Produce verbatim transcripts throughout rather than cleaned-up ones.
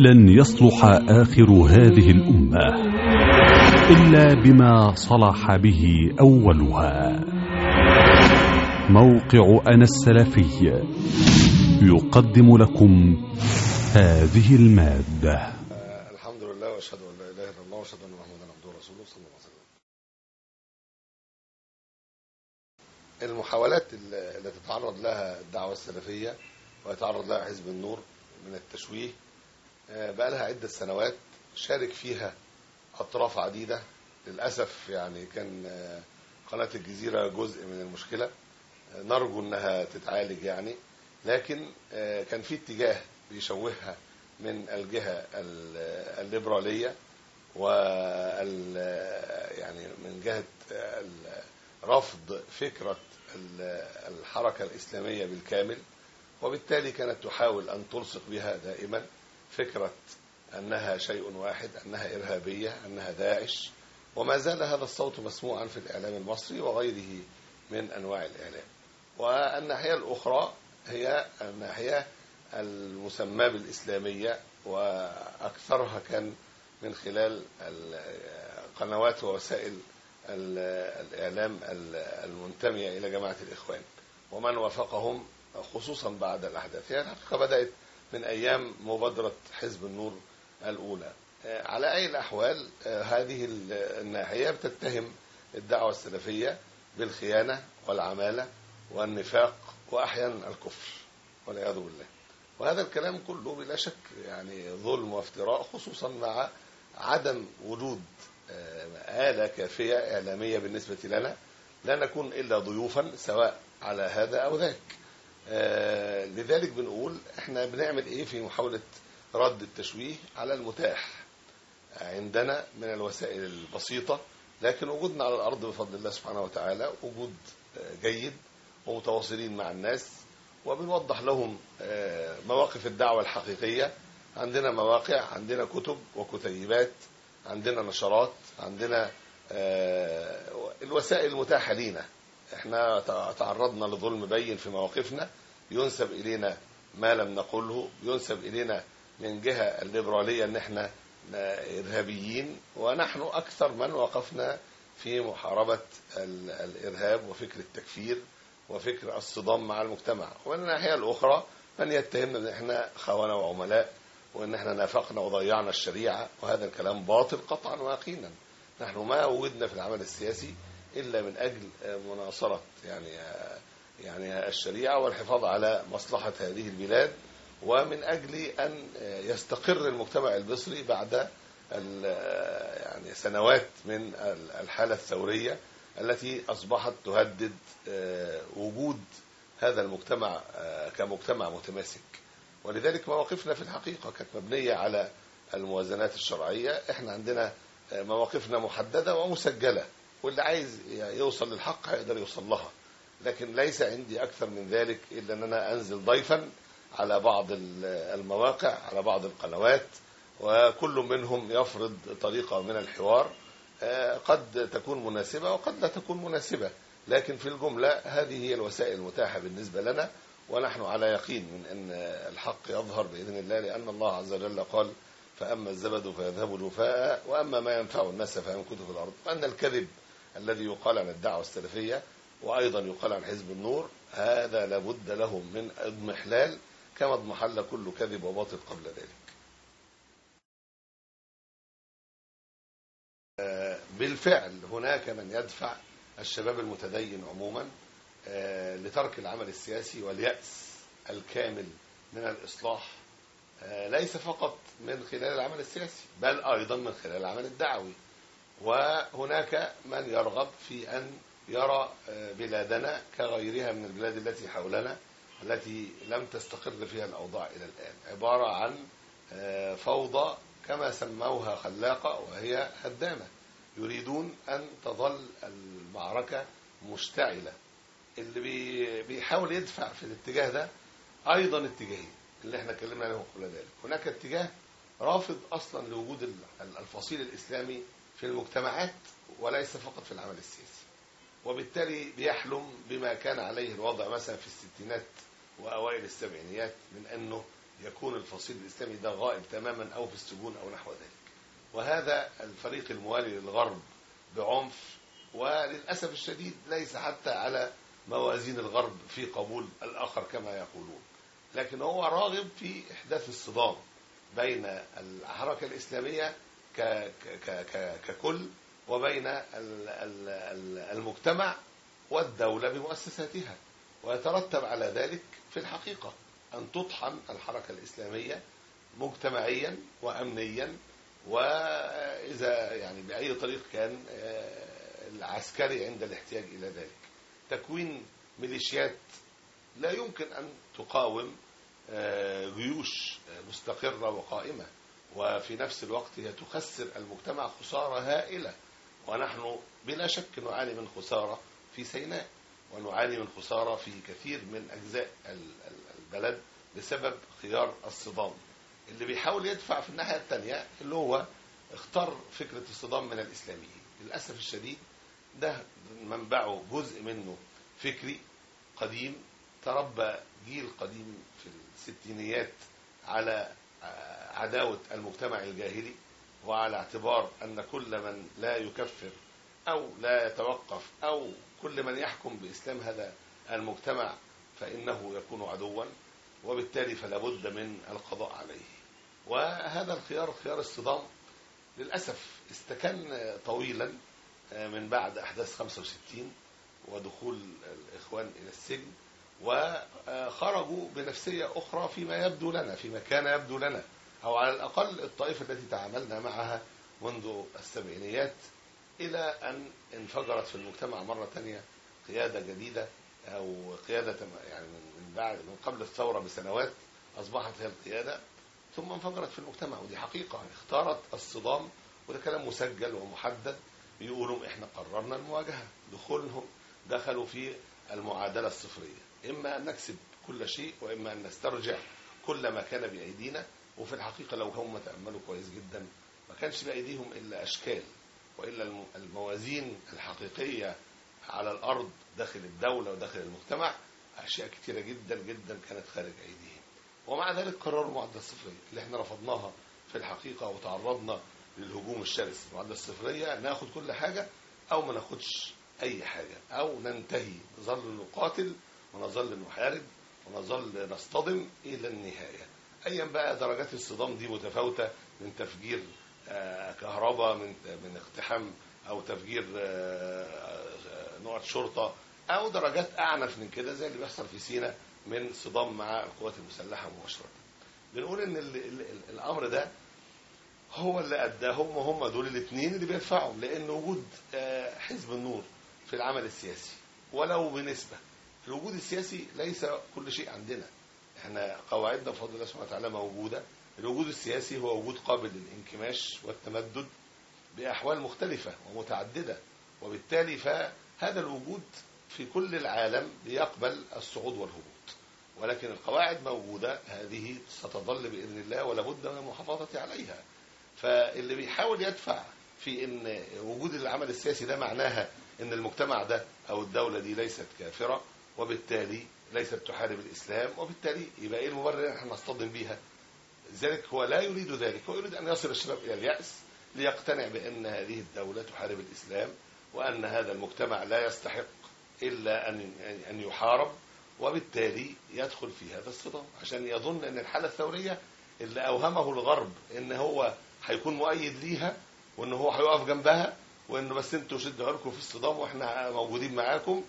لن يصلح آخر هذه الأمة إلا بما صلح به أولها. موقع أنا السلفي يقدم لكم هذه المادة. الحمد لله وأشهد أن لا إله إلا الله وأشهد أن محمدا عبده ورسوله صلى الله عليه وسلم. المحاولات التي تتعرض لها الدعوة السلفية ويتعرض لها حزب النور من التشويه بقى لها عدة سنوات، شارك فيها أطراف عديدة. للأسف يعني كان قناة الجزيرة جزء من المشكلة، نرجو أنها تتعالج يعني، لكن كان في اتجاه بيشوهها من الجهة الليبرالية وال يعني من جهة رفض فكرة الحركة الإسلامية بالكامل، وبالتالي كانت تحاول أن تلصق بها دائما فكرة أنها شيء واحد، أنها إرهابية، أنها داعش، وما زال هذا الصوت مسموعا في الإعلام المصري وغيره من أنواع الإعلام. والناحية الأخرى هي الناحية المسمى بالإسلامية، وأكثرها كان من خلال القنوات ووسائل الإعلام المنتمية إلى جماعة الإخوان ومن وافقهم، خصوصا بعد الأحداث. هي الحقيقة بدأت من أيام مبادرة حزب النور الأولى. على أي الأحوال هذه الناحية بتتهم الدعوة السلفية بالخيانة والعمالة والنفاق وأحيانا الكفر والعياذ بالله. وهذا الكلام كله بلا شك يعني ظلم وافتراء، خصوصا مع عدم وجود آلة كافية إعلامية بالنسبة لنا، لا نكون إلا ضيوفا سواء على هذا أو ذاك. آه لذلك بنقول احنا بنعمل ايه في محاولة رد التشويه على المتاح عندنا من الوسائل البسيطة، لكن وجودنا على الأرض بفضل الله سبحانه وتعالى وجود جيد، ومتواصلين مع الناس وبنوضح لهم آه مواقف الدعوة الحقيقية. عندنا مواقع، عندنا كتب وكتيبات، عندنا نشرات، عندنا آه الوسائل المتاحة لينا. احنا تعرضنا لظلم بين في مواقفنا، ينسب الينا ما لم نقله، ينسب الينا من جهة الليبرالية ان احنا ارهابيين، ونحن اكثر من وقفنا في محاربة الارهاب وفكر التكفير وفكر الصدام مع المجتمع. ومن الناحية الاخرى من يتهمنا ان احنا خونة وعملاء وان احنا نافقنا وضيعنا الشريعة، وهذا الكلام باطل قطعا ويقينا. نحن ما وجدنا في العمل السياسي إلا من أجل مناصرة يعني يعني الشريعة والحفاظ على مصلحة هذه البلاد، ومن أجل أن يستقر المجتمع المصري بعد يعني سنوات من الحالة الثورية التي أصبحت تهدد وجود هذا المجتمع كمجتمع متماسك. ولذلك مواقفنا في الحقيقة كانت مبنية على الموازنات الشرعية. احنا عندنا مواقفنا محددة ومسجلة، واللي عايز يوصل للحق هيقدر يوصل لها، لكن ليس عندي أكثر من ذلك إلا أن أنا أنزل ضيفا على بعض المواقع، على بعض القنوات، وكل منهم يفرض طريقة من الحوار قد تكون مناسبة وقد لا تكون مناسبة، لكن في الجملة هذه هي الوسائل المتاحة بالنسبة لنا، ونحن على يقين من أن الحق يظهر بإذن الله، لأن الله عز وجل قال: فأما الزبد فيذهب جفاء وأما ما ينفع الناس فيمكث في الأرض. وأن الكذب الذي يقال عن الدعوة السلفية وأيضا يقال عن حزب النور هذا لابد له من اضمحلال كما اضمحل كل كذب وباطل قبل ذلك. بالفعل هناك من يدفع الشباب المتدين عموما لترك العمل السياسي واليأس الكامل من الإصلاح، ليس فقط من خلال العمل السياسي بل أيضا من خلال العمل الدعوي. وهناك من يرغب في أن يرى بلادنا كغيرها من البلاد التي حولنا التي لم تستقر فيها الأوضاع إلى الآن، عبارة عن فوضى كما سموها خلاقة وهي هدامة. يريدون أن تظل المعركة مشتعلة. اللي بيحاول يدفع في الاتجاه ده أيضا اتجاهين اللي احنا اتكلمنا عليهم قبل ذلك. هناك اتجاه رافض أصلا لوجود الفصيل الإسلامي في المجتمعات وليس فقط في العمل السياسي، وبالتالي بيحلم بما كان عليه الوضع مثلا في الستينات وأوائل السبعينيات من أنه يكون الفصيل الإسلامي ده غائب تماما أو في السجون أو نحو ذلك. وهذا الفريق الموالي للغرب بعنف، وللأسف الشديد ليس حتى على موازين الغرب في قبول الآخر كما يقولون، لكن هو راغب في إحداث الصدام بين الحركة الإسلامية ككل وبين المجتمع والدولة بمؤسساتها، ويترتب على ذلك في الحقيقة أن تطحن الحركة الإسلامية مجتمعيا وأمنيا، وإذا يعني بأي طريق كان العسكري عند الاحتياج إلى ذلك. تكوين ميليشيات لا يمكن أن تقاوم جيوش مستقرة وقائمة، وفي نفس الوقت هي تخسر المجتمع خسارة هائلة. ونحن بلا شك نعاني من خسارة في سيناء، ونعاني من خسارة في كثير من أجزاء البلد بسبب خيار الصدام اللي بيحاول يدفع في الناحية الثانية، اللي هو اختار فكرة الصدام من الإسلاميين. للأسف الشديد ده منبعه جزء منه فكري قديم، تربى جيل قديم في الستينيات على عداوة المجتمع الجاهلي، وعلى اعتبار أن كل من لا يكفر أو لا يتوقف أو كل من يحكم بإسلام هذا المجتمع فإنه يكون عدوا، وبالتالي فلا بد من القضاء عليه. وهذا الخيار، خيار الصدام، للأسف استكن طويلا من بعد أحداث خمسة وستين ودخول الإخوان إلى السجن، وخرجوا بنفسية أخرى فيما يبدو لنا، فيما كان يبدو لنا، أو على الأقل الطائفة التي تعاملنا معها منذ السبعينيات، إلى أن انفجرت في المجتمع مرة تانية قيادة جديدة، أو قيادة يعني من بعد من قبل الثورة بسنوات أصبحت هي القيادة، ثم انفجرت في المجتمع. ودي حقيقة اختارت الصدام، وده كلام مسجل ومحدد. بيقولوا إحنا قررنا المواجهة، دخولهم دخلوا في المعادلة الصفرية، إما أن نكسب كل شيء وإما أن نسترجع كل ما كان بأيدينا. وفي الحقيقة لو هم تأملوا كويس جدا ما كانش بأيديهم إلا أشكال، وإلا الموازين الحقيقية على الأرض داخل الدولة وداخل المجتمع أشياء كثيرة جدا جدا كانت خارج أيديهم. ومع ذلك قرروا المعادلة الصفرية اللي احنا رفضناها في الحقيقة، وتعرضنا للهجوم الشرس. المعادلة الصفرية ناخد كل حاجة أو ما ناخدش أي حاجة، أو ننتهي نظل نقاتل ونظل نحارب ونظل نصطدم إلى النهاية. أيا بقى درجات الصدام دي متفاوتة، من تفجير كهرباء، من من اقتحام أو تفجير نقط شرطة، أو درجات أعنف من كده زي اللي بيحصل في سيناء من صدام مع القوات المسلحة مباشرة. بنقول إن الأمر ده هو اللي أداهم، وهم دول الاثنين اللي بيدفعوا، لأن وجود حزب النور في العمل السياسي ولو بنسبة، الوجود السياسي ليس كل شيء عندنا. احنا قواعدنا بفضل الله سبحانه وتعالى موجودة. الوجود السياسي هو وجود قابل للانكماش والتمدد بأحوال مختلفة ومتعددة، وبالتالي فهذا الوجود في كل العالم بيقبل الصعود والهبوط، ولكن القواعد موجودة، هذه ستظل بإذن الله ولا بد من المحافظة عليها. فاللي بيحاول يدفع في ان وجود العمل السياسي ده معناها ان المجتمع ده او الدولة دي ليست كافرة، وبالتالي ليست تحارب الإسلام، وبالتالي يبقى ايه المبرر ان احنا نصطدم بيها؟ لذلك هو لا يريد ذلك، هو يريد ان يصل الشباب الى اليأس ليقتنع بان هذه الدولة تحارب الإسلام، وان هذا المجتمع لا يستحق الا ان ان يحارب، وبالتالي يدخل في هذا الصدام عشان يظن ان الحالة الثورية اللي اوهمه الغرب ان هو هيكون مؤيد ليها، وان هو هيقف جنبها، وانه بس انتوا شدوا عركم في الصدام واحنا موجودين معاكم،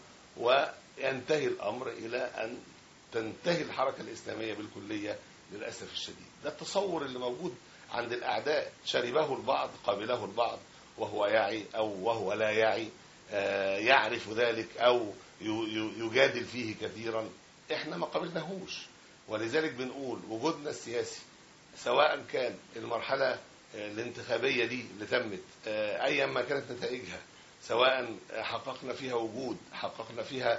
وينتهي الامر الى ان تنتهي الحركة الإسلامية بالكلية للأسف الشديد. ده التصور اللي موجود عند الأعداء، شربه البعض قابله البعض وهو يعي أو وهو لا يعي، يعرف ذلك أو يجادل فيه كثيرا. احنا ما قابلناهوش، ولذلك بنقول وجودنا السياسي سواء كان المرحلة الانتخابية دي اللي تمت أيا ما كانت نتائجها، سواء حققنا فيها وجود، حققنا فيها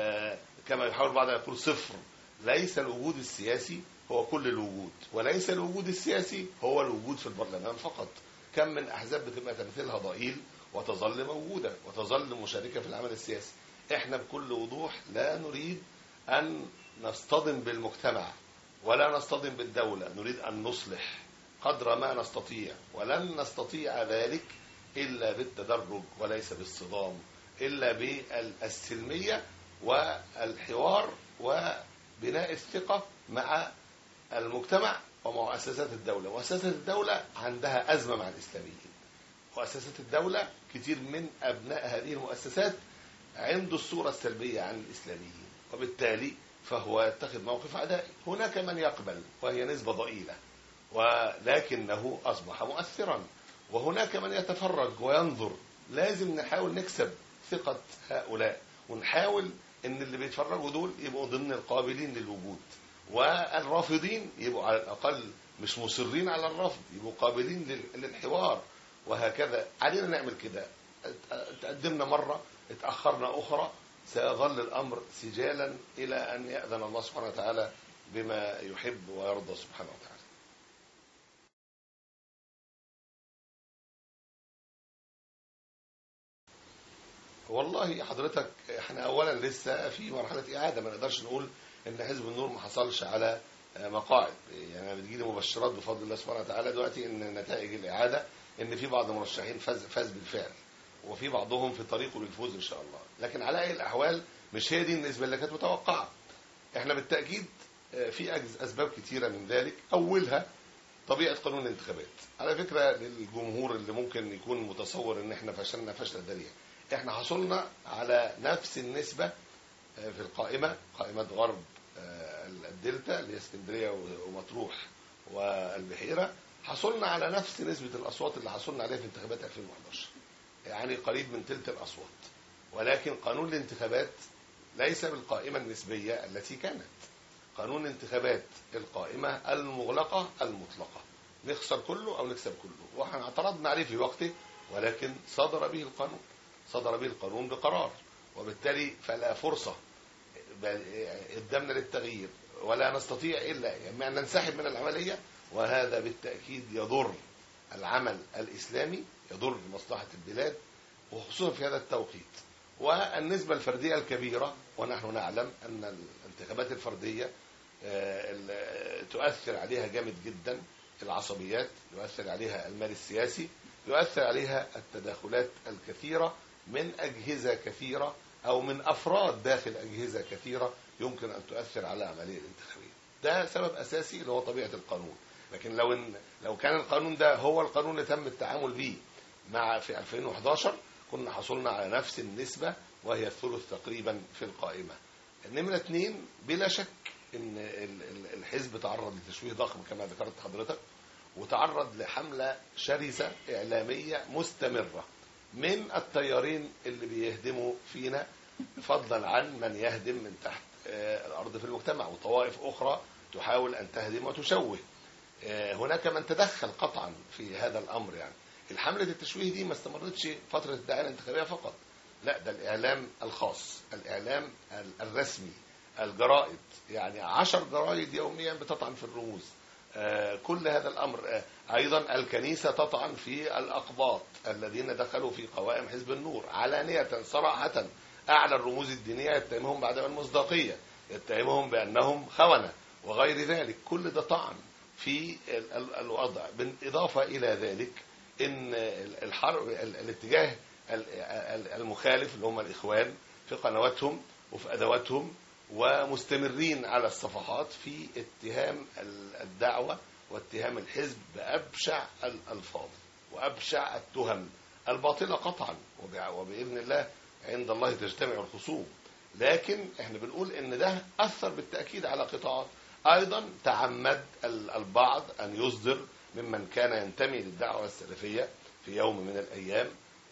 كما يحاول بعض يقول صفر، ليس الوجود السياسي هو كل الوجود، وليس الوجود السياسي هو الوجود في البرلمان فقط. كم من أحزاب بتبقى تمثيلها ضئيل وتظل موجودة وتظل مشاركة في العمل السياسي. احنا بكل وضوح لا نريد أن نصطدم بالمجتمع ولا نصطدم بالدولة، نريد أن نصلح قدر ما نستطيع، ولن نستطيع ذلك إلا بالتدرج وليس بالصدام، إلا بالسلمية والحوار وبناء الثقة مع المجتمع ومؤسسات الدولة. مؤسسات الدولة عندها أزمة مع الإسلاميين، مؤسسات الدولة كتير من أبناء هذه المؤسسات عنده الصورة السلبية عن الإسلاميين، وبالتالي فهو يتخذ موقف عدائي. هناك من يقبل وهي نسبة ضئيلة ولكنه أصبح مؤثرا، وهناك من يتفرج وينظر. لازم نحاول نكسب ثقة هؤلاء، ونحاول ان اللي بيتفرجوا دول يبقوا ضمن القابلين للوجود، والرافضين يبقوا على الأقل مش مصرين على الرفض، يبقوا قابلين للحوار. وهكذا علينا نعمل كده. تقدمنا مرة، اتأخرنا أخرى، سيظل الأمر سجالا إلى أن يأذن الله سبحانه وتعالى بما يحب ويرضى سبحانه وتعالى. والله حضرتك احنا اولا لسه في مرحله اعاده، ما نقدرش نقول ان حزب النور ما حصلش على مقاعد. يعني بتجيلي مبشرات بفضل الله سبحانه وتعالى دلوقتي ان نتائج الاعاده ان في بعض المرشحين فاز فاز بالفعل، وفي بعضهم في طريقه للفوز ان شاء الله. لكن على اي الاحوال مش هي دي النسبه اللي كانت متوقعه. احنا بالتاكيد في اسباب كثيره من ذلك، اولها طبيعه قانون الانتخابات. على فكره للجمهور اللي ممكن يكون متصور ان احنا فشلنا فشل ذريع، احنا حصلنا على نفس النسبة في القائمة، قائمة غرب الدلتا اللي هي اسكندرية ومطروح والبحيرة، حصلنا على نفس نسبة الأصوات اللي حصلنا عليها في انتخابات ألفين وإحدى عشر، يعني قريب من تلت الأصوات. ولكن قانون الانتخابات ليس بالقائمة النسبية التي كانت. قانون الانتخابات القائمة المغلقة المطلقة، نخسر كله أو نكسب كله، واحنا اعترضنا عليه في وقته، ولكن صدر به القانون، صدر به القانون بقرار، وبالتالي فلا فرصة قدامنا للتغيير، ولا نستطيع إلا إما أن ننسحب من العملية، وهذا بالتأكيد يضر العمل الإسلامي، يضر مصلحة البلاد، وخصوصا في هذا التوقيت. والنسبة الفردية الكبيرة، ونحن نعلم أن الانتخابات الفردية تؤثر عليها جامد جدا العصبيات، يؤثر عليها المال السياسي، يؤثر عليها التداخلات الكثيرة من أجهزة كثيرة أو من أفراد داخل أجهزة كثيرة يمكن أن تؤثر على العملية الانتخابية. ده سبب أساسي اللي هو طبيعة القانون. لكن لو إن لو كان القانون ده هو القانون اللي تم التعامل به مع في ألفين وإحدى عشر، كنا حصلنا على نفس النسبة وهي الثلث تقريبا في القائمة. النمرة اثنين، بلا شك إن الحزب تعرض لتشويه ضخم كما ذكرت حضرتك، وتعرض لحملة شرسة إعلامية مستمرة من التيارين اللي بيهدموا فينا، فضلا عن من يهدم من تحت الأرض في المجتمع، وطوائف أخرى تحاول أن تهدم وتشوه. هناك من تدخل قطعا في هذا الأمر. يعني الحملة التشويه دي ما استمرتش فترة الدعاية الانتخابية فقط، لا، ده الإعلام الخاص، الإعلام الرسمي، الجرائد، يعني عشر جرائد يوميا بتطعن في الرموز. كل هذا الأمر. أيضا الكنيسة تطعن في الأقباط الذين دخلوا في قوائم حزب النور علانية صراحة. أعلى الرموز الدينية يتهمهم بعدم المصداقية، يتهمهم بأنهم خونة وغير ذلك. كل ده طعن في الوضع. بالإضافة إلى ذلك إن الحرب الاتجاه المخالف اللي هم الإخوان في قنواتهم وفي أدواتهم، ومستمرين على الصفحات في اتهام الدعوة واتهام الحزب بأبشع الألفاظ وأبشع التهم الباطلة قطعا، وبإذن الله عند الله تجتمع الخصوم. لكن احنا بنقول ان ده أثر بالتأكيد على قطاعات. أيضا تعمد البعض أن يصدر ممن كان ينتمي للدعوة السلفية في يوم من الأيام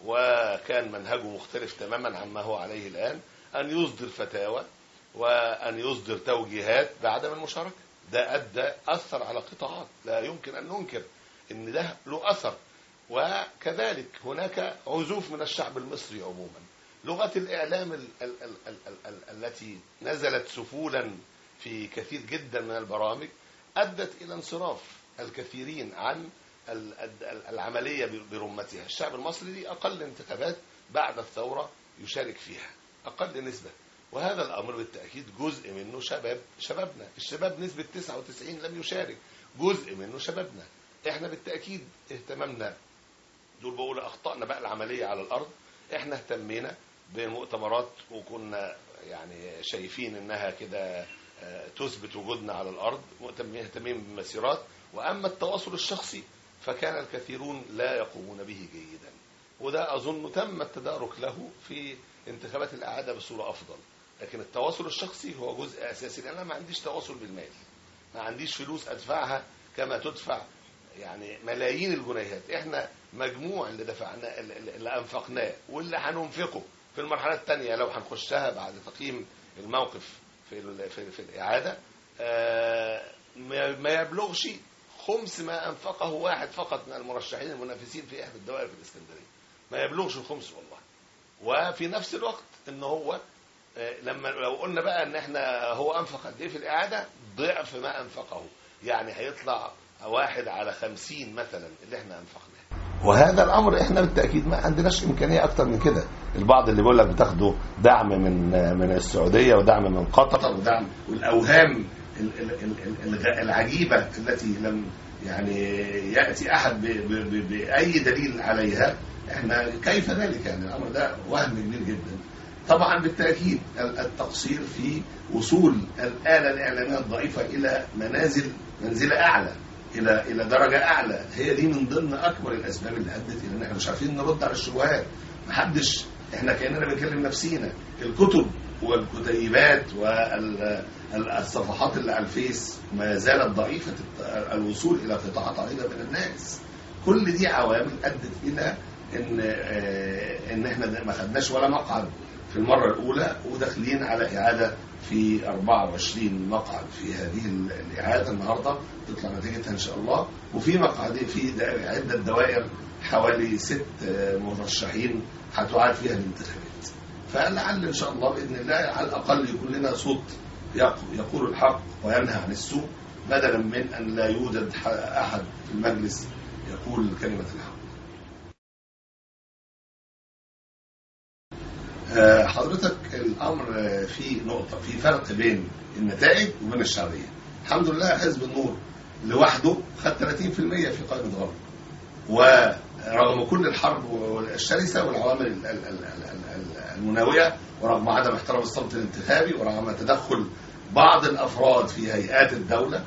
وكان منهجه مختلف تماما عما هو عليه الآن، أن يصدر فتاوى وأن يصدر توجيهات بعدم المشاركة. ده أدى أثر على قطاعات، لا يمكن أن ننكر أن ده له أثر. وكذلك هناك عزوف من الشعب المصري عموما. لغة الإعلام ال ال ال ال ال ال التي نزلت سفولا في كثير جدا من البرامج أدت إلى انصراف الكثيرين عن العملية برمتها. الشعب المصري دي أقل انتخابات بعد الثورة يشارك فيها، أقل نسبة، وهذا الأمر بالتأكيد جزء منه شباب شبابنا. الشباب نسبة تسعة وتسعين لم يشارك، جزء منه شبابنا. احنا بالتأكيد اهتممنا، دول بقول أخطأنا بقى العملية على الأرض. احنا اهتمينا بمؤتمرات وكنا يعني شايفين انها كده تثبت وجودنا على الأرض، مهتمين بمسيرات. وأما التواصل الشخصي فكان الكثيرون لا يقومون به جيدا، وده أظن تم التدارك له في انتخابات الإعادة بصورة أفضل. لكن التواصل الشخصي هو جزء أساسي، لأن أنا ما عنديش تواصل بالمال، ما عنديش فلوس أدفعها كما تدفع يعني ملايين الجنيهات. احنا مجموع اللي دفعناه اللي أنفقناه واللي هننفقه في المرحلة الثانية لو هنخشها بعد تقييم الموقف في في, في الإعادة ما يبلغش خمس ما أنفقه واحد فقط من المرشحين المنافسين في إحدى الدوائر في الإسكندرية، ما يبلغش الخمس والله. وفي نفس الوقت إن هو لما لو قلنا بقى إن إحنا هو أنفق قد إيه في الإعادة ضعف ما أنفقه، يعني هيطلع واحد على خمسين مثلا اللي إحنا أنفقناه. وهذا الأمر إحنا بالتأكيد ما عندناش إمكانية أكتر من كده. البعض اللي بيقول لك بتاخدوا دعم من من السعودية ودعم من قطر ودعم، والأوهام العجيبة التي لم يعني يأتي أحد بأي دليل عليها، إحنا كيف ذلك؟ يعني الأمر ده وهم كبير جدا. طبعا بالتأكيد التقصير في وصول الآلة الإعلامية الضعيفة إلى منازل منزلة أعلى، إلى إلى درجة أعلى، هي دي من ضمن أكبر الأسباب اللي أدت إلى إن إحنا مش عارفين نرد على الشبهات. محدش، إحنا كأننا بنكلم نفسينا. الكتب والكتيبات والصفحات اللي على الفيس ما زالت ضعيفة الوصول إلى قطاعات عريضة من الناس. كل دي عوامل أدت إلى إن إن إحنا ما خدناش ولا مقعد في المرة الأولى، وداخلين على إعادة في أربعة وعشرين مقعد في هذه الإعادة. النهاردة تطلع نتيجتها إن شاء الله، وفي مقعدين في عدة دوائر حوالي ست مرشحين هتعاد فيها الانتخابات. فلعل إن شاء الله بإذن الله على الأقل يكون لنا صوت يقول الحق وينهى عن السوء، بدلا من أن لا يوجد أحد في المجلس يقول كلمة الحق. حضرتك الأمر في نقطة، في فرق بين النتائج وبين الشعبية. الحمد لله حزب النور لوحده خد ثلاثين بالمئة في قائمة غرب، ورغم كل الحرب الشرسة والعوامل المناوية، ورغم عدم احترام الصمت الانتخابي، ورغم تدخل بعض الأفراد في هيئات الدولة،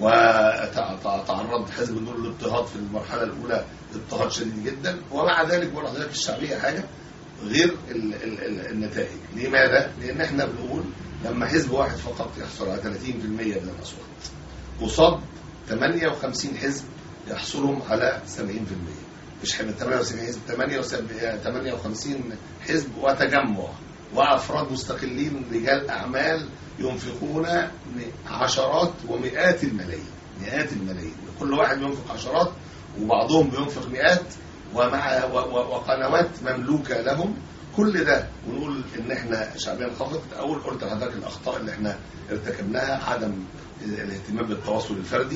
وتعرض حزب النور للاضطهاد في المرحلة الأولى اضطهاد شديد جدا، ومع ذلك ورغم ذلك الشعبية حاجة غير النتائج. لماذا؟ لأن احنا بنقول لما حزب واحد فقط يحصل على ثلاثين بالمئة من الأصوات قصاد ثمانية وخمسين حزب يحصلهم على سبعين بالمئة، مش ثمانية وسبعين حزب، ثمانية وخمسين حزب وتجمع وأفراد مستقلين رجال أعمال ينفقون عشرات ومئات الملايين، مئات الملايين، كل واحد ينفق عشرات وبعضهم بينفق مئات، ومع وقنوات مملوكة لهم. كل ده ونقول ان احنا شعبيا انخفضت. اول قلت لحضرتك الاخطاء اللي احنا ارتكبناها، عدم الاهتمام بالتواصل الفردي،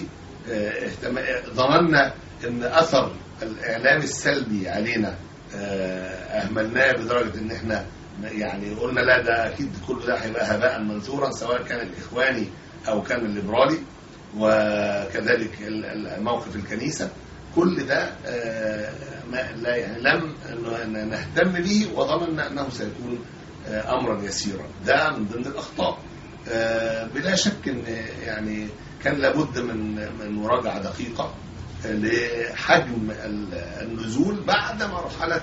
ظننا ان اثر الاعلام السلبي علينا اهملناه بدرجة ان احنا يعني قلنا لا ده اكيد كل ده هيبقى هباء منثورا، سواء كان الاخواني او كان الليبرالي، وكذلك موقف الكنيسة. كل ده ما لا يعني لم نهتم به، وظننا انه سيكون امرا يسيرا. ده من ضمن الاخطاء. بلا شك ان يعني كان لابد من من مراجعه دقيقه لحجم النزول بعد مرحله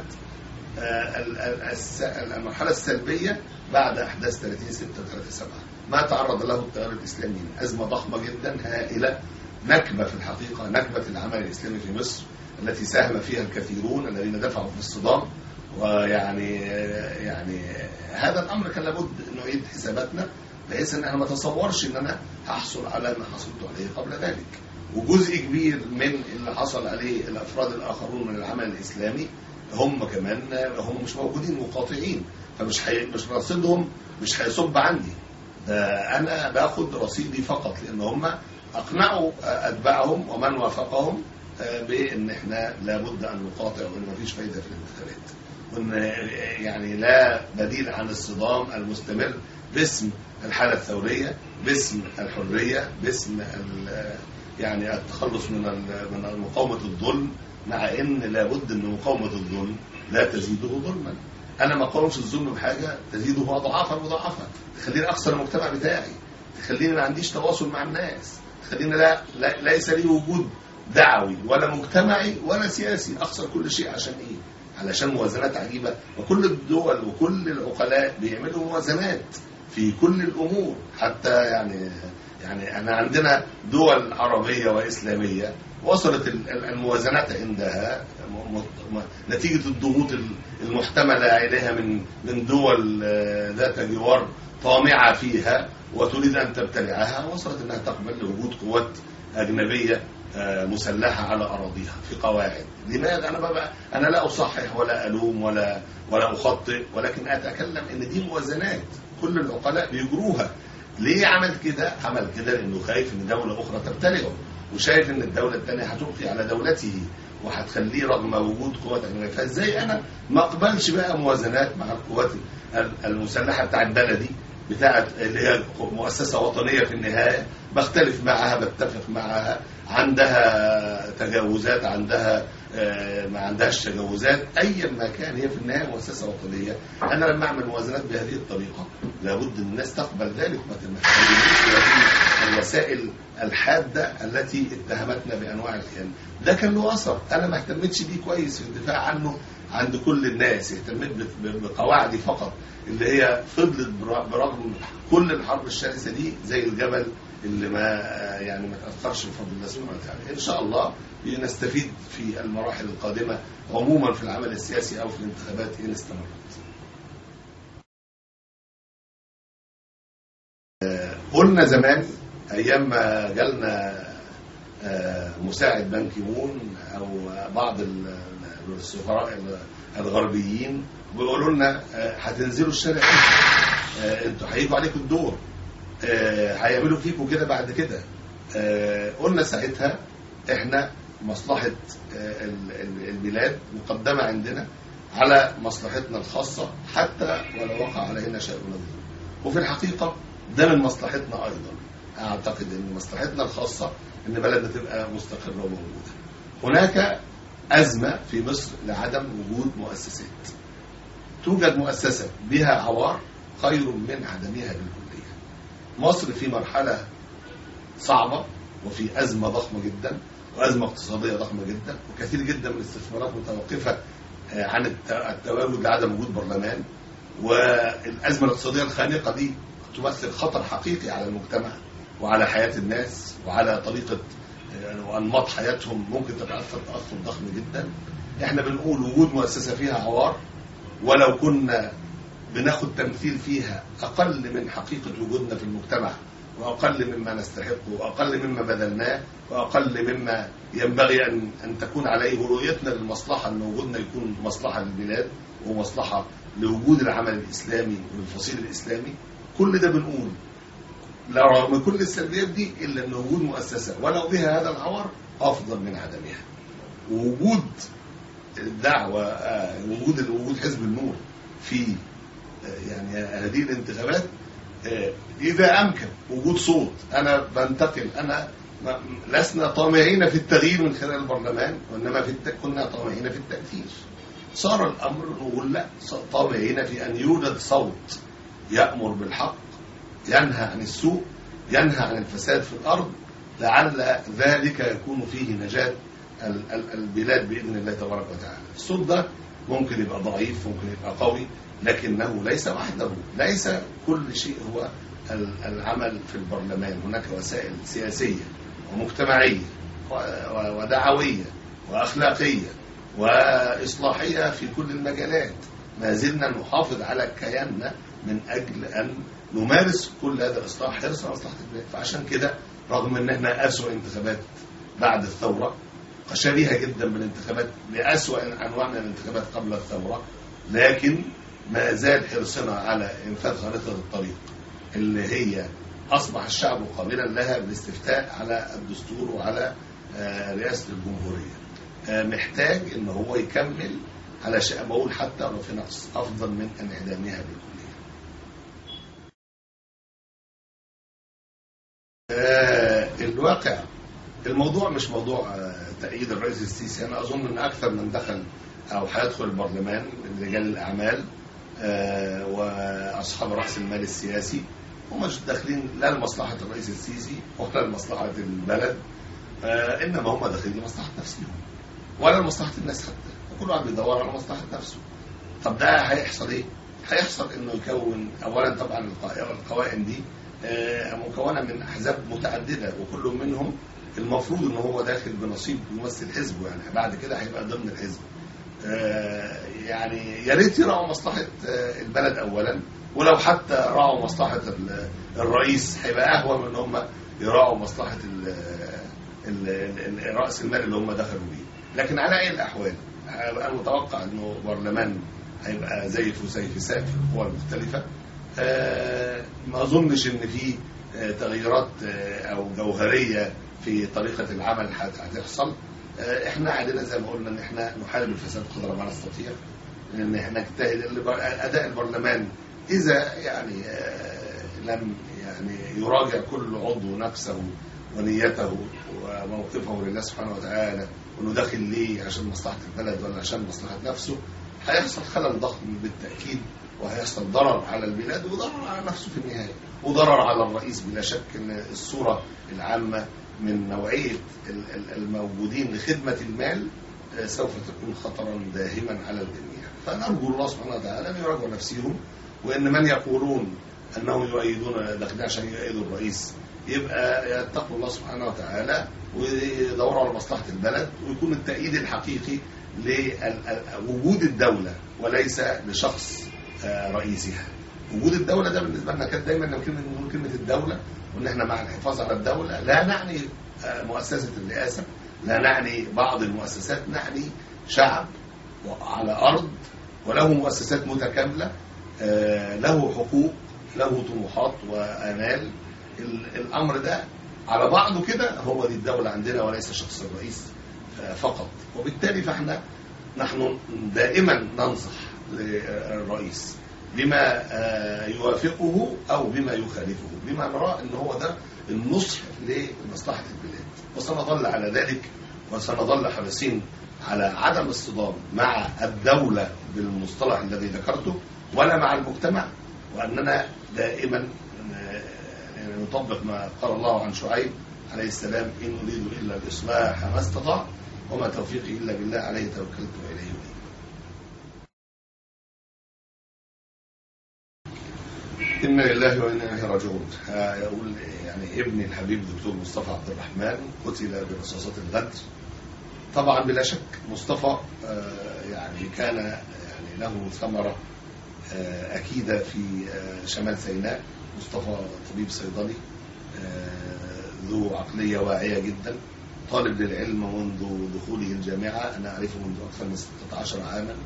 المرحله السلبيه بعد احداث ثلاثين ستة ثلاثين سبعة. ما تعرض له التيار الاسلامي ازمه ضخمه جدا هائله، نكبه في الحقيقه، نكبه العمل الاسلامي في مصر التي ساهم فيها الكثيرون الذين دفعوا في الصدام. ويعني يعني هذا الامر كان لابد انه يعيد حساباتنا، بحيث ان انا ما اتصورش ان انا هحصل على ما حصلت عليه قبل ذلك. وجزء كبير من اللي حصل عليه الافراد الاخرون من العمل الاسلامي هم كمان هم مش موجودين، مقاطعين، فمش حي... مش رصيدهم مش هيصب عندي، ده انا باخد رصيدي فقط، لان هم اقنعوا اتباعهم ومن وافقهم بان احنا لابد ان نقاطع وان مفيش فايده في الانتخابات، وان يعني لا بديل عن الصدام المستمر باسم الحالة الثورية، باسم الحرية، باسم يعني التخلص من من مقاومة الظلم، مع ان لابد ان مقاومة الظلم لا تزيده ظلما. انا ما اقاومش الظلم بحاجة تزيده اضعافا مضاعفة، تخليني اكثر المجتمع بتاعي، تخليني ما عنديش تواصل مع الناس، تخليني لا, لا ليس لي وجود دعوي ولا مجتمعي ولا سياسي، اخسر كل شيء. عشان ايه؟ علشان موازنات عجيبة. وكل الدول وكل العقلاء بيعملوا موازنات في كل الامور، حتى يعني يعني انا عندنا دول عربية واسلامية وصلت الموازنات عندها نتيجة الضغوط المحتملة عليها من من دول ذات جوار طامعة فيها وتريد أن تبتلعها، وصلت أنها تقبل لوجود قوات أجنبية مسلحة على أراضيها في قواعد. لماذا؟ أنا بقى أنا لا أصحح ولا ألوم ولا ولا أخطئ، ولكن أتكلم إن دي موازنات كل العقلاء بيجروها. ليه عمل كده؟ عمل كده لأنه خايف إن دولة أخرى تبتلعه، وشايف إن الدولة الثانية هتبقي على دولته وهتخليه رغم وجود قوات أجنبية. فإزاي أنا ما أقبلش بقى موازنات مع القوات المسلحة بتاعت بلدي، بتاعت اللي هي مؤسسة وطنية في النهاية، بختلف معها بتفق معها، عندها تجاوزات، عندها ما عندهاش تجاوزات، أيا ما كان هي في النهاية مؤسسة وطنية. أنا لما أعمل موازنات بهذه الطريقة لابد الناس تقبل ذلك، ما تنحرجش هذه الوسائل الحادة التي اتهمتنا بأنواع الخيانة. ده كان له أثر، أنا ما اهتمتش بيه كويس في الدفاع عنه عند كل الناس، اهتميت بقواعدي فقط اللي هي فضلت برغم كل الحرب الشرسة دي زي الجبل اللي ما يعني ما تأثرش بفضل الله سبحانه وتعالى. إن شاء الله نستفيد في المراحل القادمة عموما في العمل السياسي أو في الانتخابات إن استمرت. قلنا زمان أيام ما جالنا مساعد بان كي مون أو بعض السفراء الغربيين بيقولوا لنا هتنزلوا الشارع، انتوا هيجوا عليكم الدور، هيعملوا فيكم كده بعد كده. قلنا ساعتها احنا مصلحة البلاد مقدمة عندنا على مصلحتنا الخاصة حتى ولو وقع علينا شيء نظير، وفي الحقيقة ده من مصلحتنا أيضا. أعتقد أن مصلحتنا الخاصة أن بلدنا تبقى مستقرة وموجودة. هناك أزمة في مصر لعدم وجود مؤسسات. توجد مؤسسة بها عوار خير من عدمها بالكلية. مصر في مرحلة صعبة وفي أزمة ضخمة جدا وأزمة اقتصادية ضخمة جدا، وكثير جدا من الاستثمارات متوقفة عن التواجد لعدم وجود برلمان، والأزمة الاقتصادية الخانقة دي تمثل خطر حقيقي على المجتمع وعلى حياة الناس وعلى طريقة وأنماط حياتهم، ممكن تتأثر تأثر ضخم جدا. احنا بنقول وجود مؤسسة فيها عوار ولو كنا بناخد تمثيل فيها أقل من حقيقة وجودنا في المجتمع وأقل مما نستحقه وأقل مما بذلناه وأقل مما ينبغي أن أن تكون عليه رؤيتنا للمصلحة، أن وجودنا يكون مصلحة للبلاد ومصلحة لوجود العمل الإسلامي والفصيل الإسلامي. كل ده بنقول لا رغم كل السلبيات دي إلا أن وجود مؤسسة ولو بها هذا العوار أفضل من عدمها. ووجود الدعوة وجود وجود حزب النور في يعني هذه الانتخابات إذا أمكن وجود صوت. أنا بنتقل، أنا لسنا طامعين في التغيير من خلال البرلمان، وإنما في الت... كنا طامعين في التأثير. صار الأمر نقول لا، طامعين في أن يوجد صوت يأمر بالحق، ينهى عن السوء، ينهى عن الفساد في الأرض، لعل ذلك يكون فيه نجاة البلاد بإذن الله تبارك وتعالى. الصوت ده ممكن يبقى ضعيف، ممكن يبقى قوي، لكنه ليس وحده، ليس كل شيء هو العمل في البرلمان. هناك وسائل سياسية ومجتمعية ودعوية وأخلاقية وإصلاحية في كل المجالات. ما زلنا نحافظ على كياننا من أجل أن نمارس كل هذا الإصلاح حرصا على مصلحة البلاد. فعشان كده رغم أن احنا أسوأ انتخابات بعد الثورة، شبيهة جدا بالانتخابات لأسوأ أنواع من الانتخابات قبل الثورة، لكن ما زال حرصنا على إنفاذ خارطة الطريق اللي هي أصبح الشعب قابلا لها بالاستفتاء على الدستور وعلى رئاسة الجمهورية. محتاج إن هو يكمل على شيء، بقول حتى لو في نقص أفضل من انعدامها بالكل. آه الواقع الموضوع مش موضوع آه تأييد الرئيس السيسي. أنا أظن أن أكثر من دخل أو هيدخل البرلمان من رجال الأعمال آه وأصحاب رأس المال السياسي هم مش داخلين لا لمصلحة الرئيس السيسي ولا لمصلحة البلد، آه إنما هم داخلين لمصلحة نفسهم ولا لمصلحة الناس حتى، وكل واحد بيدور على مصلحة نفسه. طب ده هيحصل إيه؟ هيحصل إنه يكون أولا طبعا القوائم دي آه مكونة من أحزاب متعددة، وكل منهم المفروض إن هو داخل بنصيب يمثل حزبه، يعني بعد كده هيبقى ضمن الحزب. آه يعني يا ريت يراعوا مصلحة آه البلد أولا، ولو حتى راعوا مصلحة الرئيس هيبقى أهون من إن هم يراعوا مصلحة رأس المال اللي هم دخلوا بيه. لكن على أي الأحوال أنا متوقع إنه برلمان هيبقى زي الفسيفساء في القوى المختلفة. آه ما أظنش إن في آه تغييرات آه أو جوهرية في طريقة العمل هتحصل. آه احنا علينا زي ما قلنا ان احنا نحارب الفساد قدر ما نستطيع، ان احنا نجتهد. اداء البرلمان اذا يعني آه لم يعني يراجع كل عضو نفسه ونيته وموقفه لله سبحانه وتعالى، وانه داخل ليه عشان مصلحة البلد ولا عشان مصلحة نفسه، هيحصل خلل ضخم بالتأكيد، وهيحصل ضرر على البلاد وضرر على نفسه في النهاية، وضرر على الرئيس بلا شك. ان الصورة العامة من نوعية الموجودين لخدمة المال سوف تكون خطرا داهما على الجميع. فنرجو الله سبحانه وتعالى أن يراجعوا نفسهم، وأن من يقولون أنهم يؤيدون داخلين عشان يؤيدوا الرئيس يبقى يتقوا الله سبحانه وتعالى ويدوروا على مصلحة البلد، ويكون التأييد الحقيقي لوجود الدولة وليس لشخص رئيسها. وجود الدولة ده بالنسبة لنا كانت دايما نقول كلمة الدولة، وان احنا مع الحفاظ على الدولة لا نعني مؤسسة الرئاسة، لا نعني بعض المؤسسات، نعني شعب على أرض وله مؤسسات متكاملة، له حقوق، له طموحات وآمال. الأمر ده على بعضه كده هو دي الدولة عندنا وليس شخص الرئيس فقط. وبالتالي فاحنا نحن دائما ننصح للرئيس بما يوافقه أو بما يخالفه، بما نرى أنه هو ده النصح لمصلحة البلاد، وسنظل على ذلك، وسنظل حريصين على عدم الصدام مع الدولة بالمصطلح الذي ذكرته ولا مع المجتمع، وأننا دائما نطبق ما قال الله عن شعيب عليه السلام: إن أريد إلا الإصلاح ما استطعت وما توفيقي إلا بالله عليه توكلت وإليه أنيب. إنا لله وإنا إليه راجعون. يقول يعني ابني الحبيب دكتور مصطفى عبد الرحمن قتل برصاصات الغدر. طبعا بلا شك مصطفى يعني كان يعني له ثمرة أكيدة في شمال سيناء. مصطفى طبيب صيدلي ذو عقلية واعية جدا، طالب للعلم منذ دخوله الجامعة، أنا أعرفه منذ أكثر من ستة عشر عاما،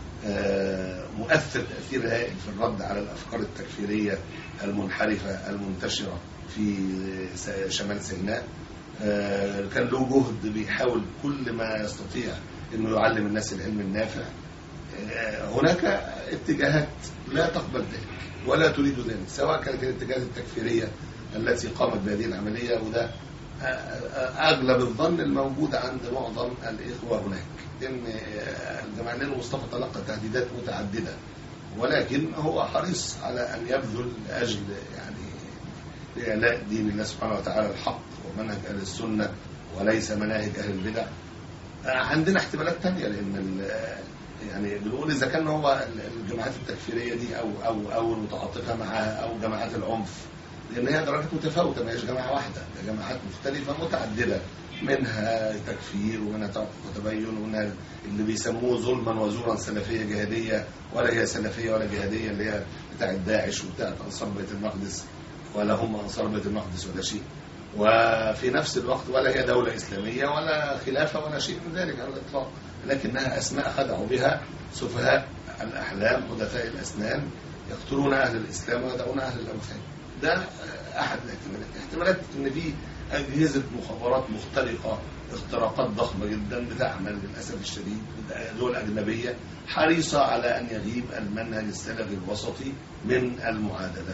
مؤثر تأثير هائل في الرد على الأفكار التكفيرية المنحرفة المنتشرة في شمال سيناء. كان له جهد بيحاول كل ما يستطيع أنه يعلم الناس العلم النافع. هناك اتجاهات لا تقبل ذلك ولا تريد ذلك، سواء كانت الاتجاهات التكفيرية التي قامت بهذه العملية، وده أغلب الظن الموجود عند معظم الإخوة هناك، إن الجماعة مصطفى تلقى تهديدات متعددة، ولكن هو حريص على أن يبذل لأجل يعني لإعلاء دين الله سبحانه وتعالى الحق ومنهج أهل السنة وليس مناهج أهل البدع. عندنا احتمالات تانية، لأن يعني بنقول إذا كان هو الجماعات التكفيرية دي أو أو أو المتعاطفة معها أو جماعات العنف، لأن هي درجات متفاوتة، ما هيش جماعة واحدة، جماعات مختلفة متعددة، منها تكفير ومنها توقف وتبين ومنها اللي بيسموه ظلما وزورا سلفية جهادية، ولا هي سلفية ولا جهادية، اللي هي بتاع الداعش وبتاع أنصار بيت المقدس، ولا هم أنصار بيت المقدس ولا شيء، وفي نفس الوقت ولا هي دولة إسلامية ولا خلافة ولا شيء من ذلك على الإطلاق، لكنها أسماء خدعوا بها سفهاء الأحلام ودفاء الأسنان يقتلون أهل الإسلام ويدعون أهل الأوثان. ده أحد الاحتمالات. احتمالات إن في أجهزة مخابرات مختلقة اختراقات ضخمة جدا بتعمل للأسف الشديد دول أجنبية حريصة على أن يغيب المنهج السلفي الوسطي من المعادلة.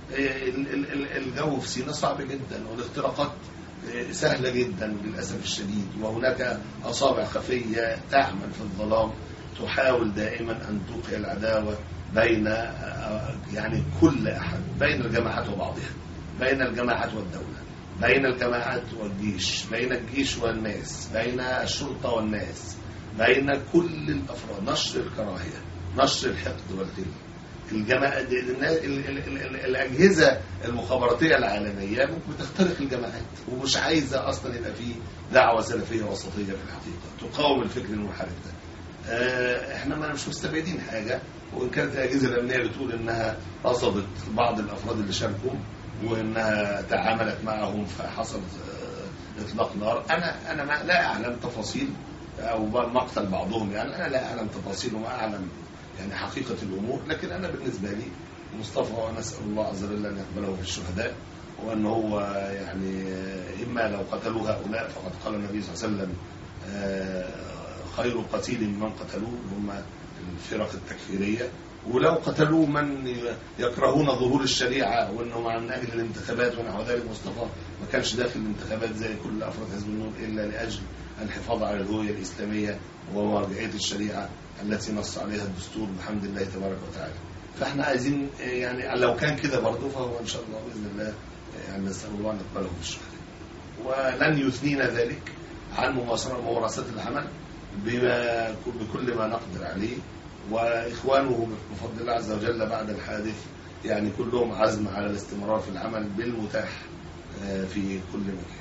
الجو في سيناء صعب جدا، والاختراقات سهلة جدا للأسف الشديد، وهناك أصابع خفية تعمل في الظلام تحاول دائما أن توقع العداوة بين يعني كل أحد، بين الجماعات وبعضها، بين الجماعات والدولة، بين الجماعات والجيش، بين الجيش والناس، بين الشرطة والناس، بين كل الأفراد، نشر الكراهية، نشر الحقد والغل. الجماعة الأجهزة المخابراتية العالمية ممكن تخترق الجماعات، ومش عايزة أصلا يبقى فيه دعوة سلفية وسطية في الحقيقة تقاوم الفكر المنحرف ده. احنا ما مش مستبعدين حاجة، وإن كانت الأجهزة الأمنية بتقول إنها رصدت بعض الأفراد اللي شاركوا وإنها تعاملت معهم فحصل إطلاق نار. أنا أنا ما لا أعلم تفاصيل أو مقتل بعضهم، يعني أنا لا أعلم تفاصيل وما أعلم يعني حقيقة الأمور، لكن أنا بالنسبة لي مصطفى ونسأل الله عز وجل أن يقبله في الشهداء، وأن هو يعني إما لو قتلوا هؤلاء فقد قال النبي صلى الله عليه وسلم خير قتيل من قتلوه هم الفرق التكفيرية، ولو قتلوا من يكرهون ظهور الشريعة وأنه من أجل الانتخابات ونحو ذلك، مصطفى ما كانش داخل الانتخابات زي كل أفراد حزب النور إلا لأجل الحفاظ على الهوية الإسلامية ومرجعية الشريعة التي نص عليها الدستور بحمد الله تبارك وتعالى. فاحنا عايزين يعني لو كان كده برضه فهو إن شاء الله بإذن الله يعني نسأل الله أن يقبله في الشهداء، ولن يثنينا ذلك عن ممارسات العمل بما بكل ما نقدر عليه. وإخوانه بفضل الله عز وجل بعد الحادث يعني كلهم عزم على الاستمرار في العمل بالمتاح في كل مكان.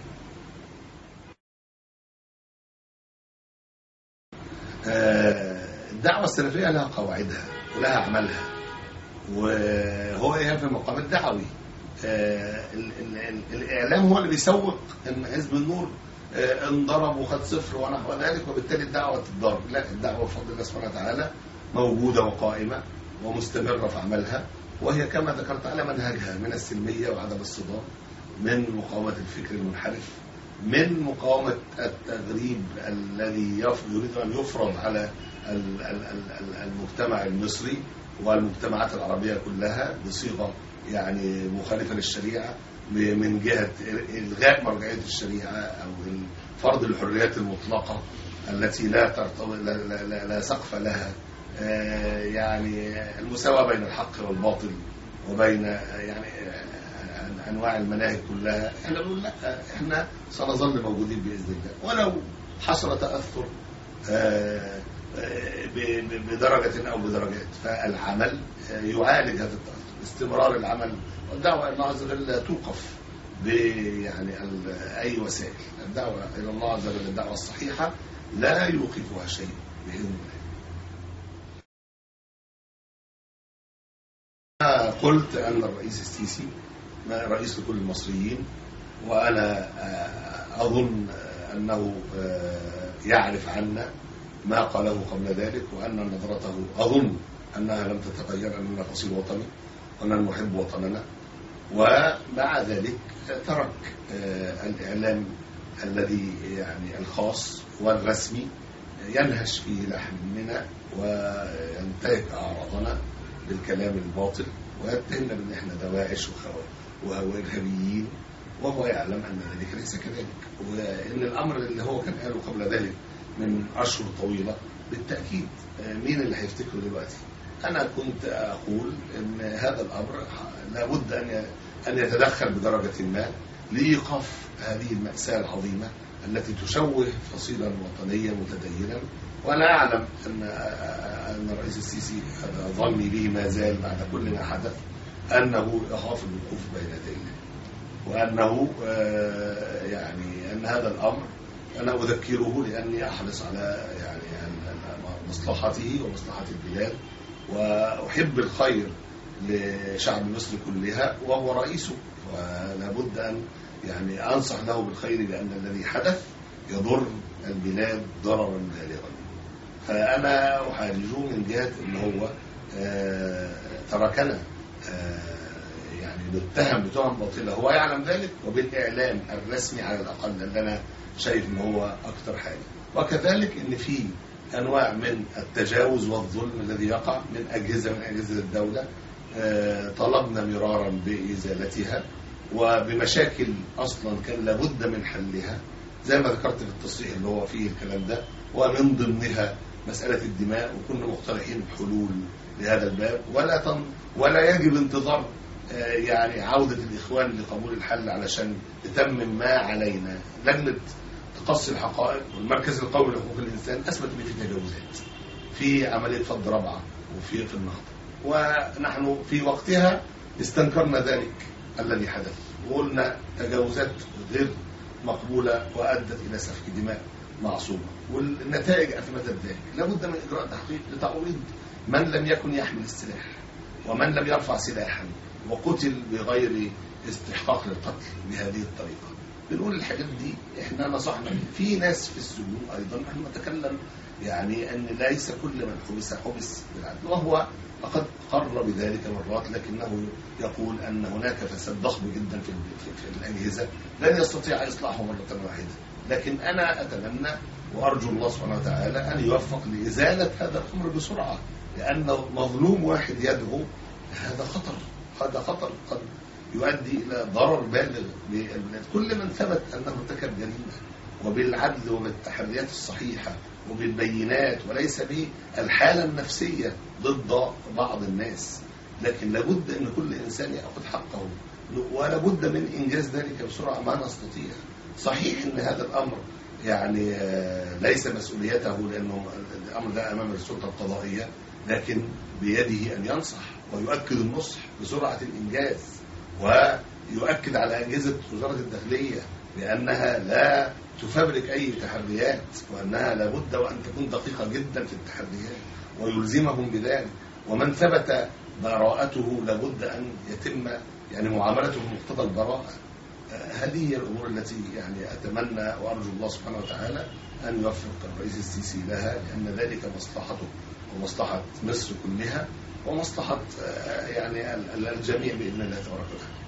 الدعوة السلفية لها قواعدها ولها عملها، وهو إيه في المقام الدعوي. الإعلام هو اللي بيسوق إن حزب النور انضرب وخد صفر ونحو ذلك، وبالتالي الدعوة تتضرب. لا، الدعوة بفضل الله سبحانه وتعالى موجودة وقائمة ومستمرة في عملها، وهي كما ذكرت على منهجها من السلمية وعدم الصدام، من مقاومة الفكر المنحرف، من مقاومة التغريب الذي يريد أن يفرض على المجتمع المصري والمجتمعات العربية كلها بصيغة يعني مخالفة للشريعة، من جهة إلغاء مرجعية الشريعة أو فرض الحريات المطلقة التي لا ترتضي لا, لا, لا سقف لها، يعني المساواة بين الحق والباطل وبين يعني أنواع المناهج كلها. احنا نقول لا، احنا سنظل موجودين بإذن الله، ولو حصل تأثر بدرجة أو بدرجات، فالعمل يعالج هذا التأثر. استمرار العمل والدعوة إلى الله عز وجل لا توقف يعني أي وسائل. الدعوة إلى الله عز وجل الدعوة الصحيحة لا يوقفها شيء بإذن الله. قلت أن الرئيس السيسي رئيس لكل المصريين، وأنا أظن أنه يعرف عنا ما قاله قبل ذلك، وأن نظرته أظن أنها لم تتغير، أننا فصيل وطني وأننا نحب وطننا. ومع ذلك ترك الإعلام الذي يعني الخاص والرسمي ينهش فيه لحمنا وينتهك أعراضنا بالكلام الباطل، ويتهمنا بأن احنا دواعش وإرهابيين، وهو يعلم أن ذلك ليس كذلك، وأن الأمر اللي هو كان قاله قبل ذلك من أشهر طويلة بالتأكيد مين اللي هيفتكره دلوقتي. أنا كنت أقول أن هذا الأمر لابد أن أن يتدخل بدرجة ما لإيقاف هذه المأساة العظيمة التي تشوه فصيلا وطنيا متدينا. وأنا أعلم أن أن الرئيس السيسي هذا ظني به ما زال بعد كل ما حدث أنه يخاف الوقوف بين يدي الله، وأنه يعني أن هذا الأمر أنا أذكره لأني أحرص على يعني مصلحته ومصلحة البلاد، وأحب الخير لشعب مصر كلها وهو رئيسه، ولا بد أن يعني أنصح له بالخير، لأن الذي حدث يضر البلاد ضررا بالغا. فأنا أحاججه من جهة أن هو تركنا يعني نتهم بتهم باطلة، هو يعلم ذلك، وبالإعلام الرسمي على الأقل اللي أنا شايف أنه هو أكثر حاجة. وكذلك أن في أنواع من التجاوز والظلم الذي يقع من أجهزة من أجهزة الدولة طلبنا مرارا بإزالتها، وبمشاكل أصلا كان لابد من حلها زي ما ذكرت في التصريح اللي هو فيه الكلام ده، ومن ضمنها مسألة الدماء، وكنا مقترحين حلول لهذا الباب، ولا تن ولا يجب انتظار يعني عودة الإخوان لقبول الحل علشان تتمم ما علينا. لجنة تقصي الحقائق والمركز القومي لحقوق الإنسان أثبت أن في تجاوزات في عملية فض رابعة وفي في النهضة، ونحن في وقتها استنكرنا ذلك الذي حدث وقلنا تجاوزات غير مقبولة وأدت إلى سفك دماء معصومة، والنتائج أثبتت ذلك. لابد من إجراء تحقيق لتعويض من لم يكن يحمل السلاح ومن لم يرفع سلاحا وقتل بغير استحقاق للقتل بهذه الطريقة. بنقول الحاجات دي احنا نصحنا في ناس في السجون ايضا. نحن نتكلم يعني ان ليس كل من حبس حبس بالعدل، وهو لقد قر بذلك مرات، لكنه يقول ان هناك فساد ضخم جدا في, في, في الاجهزه لن يستطيع اصلاحه مره واحده. لكن انا اتمنى وارجو الله سبحانه وتعالى ان يوفق لازاله هذا الامر بسرعه، لان مظلوم واحد يدعو هذا خطر، هذا خطر قد يؤدي إلى ضرر بالغ بالبلاد. كل من ثبت أنه ارتكب جريمة وبالعدل وبالتحريات الصحيحة وبالبينات وليس بالحالة النفسية ضد بعض الناس، لكن لابد أن كل إنسان يأخذ حقه، ولابد من إنجاز ذلك بسرعة ما نستطيع. صحيح أن هذا الأمر يعني ليس مسؤوليته لأنه الأمر ده أمام السلطة القضائية، لكن بيده أن ينصح ويؤكد النصح بسرعة الإنجاز، ويؤكد على أجهزة وزارة الداخلية بأنها لا تفبرك أي تحريات، وأنها لابد وأن تكون دقيقة جدا في التحريات، ويلزمهم بذلك. ومن ثبت براءته لابد أن يتم يعني معاملته بمقتضى البراءة. هذه هي الأمور التي يعني أتمنى وأرجو الله سبحانه وتعالى أن يوفق الرئيس السيسي لها، لأن ذلك مصلحته ومصلحة مصر كلها ومصلحة يعني الجميع بإذن الله تبارك وتعالى.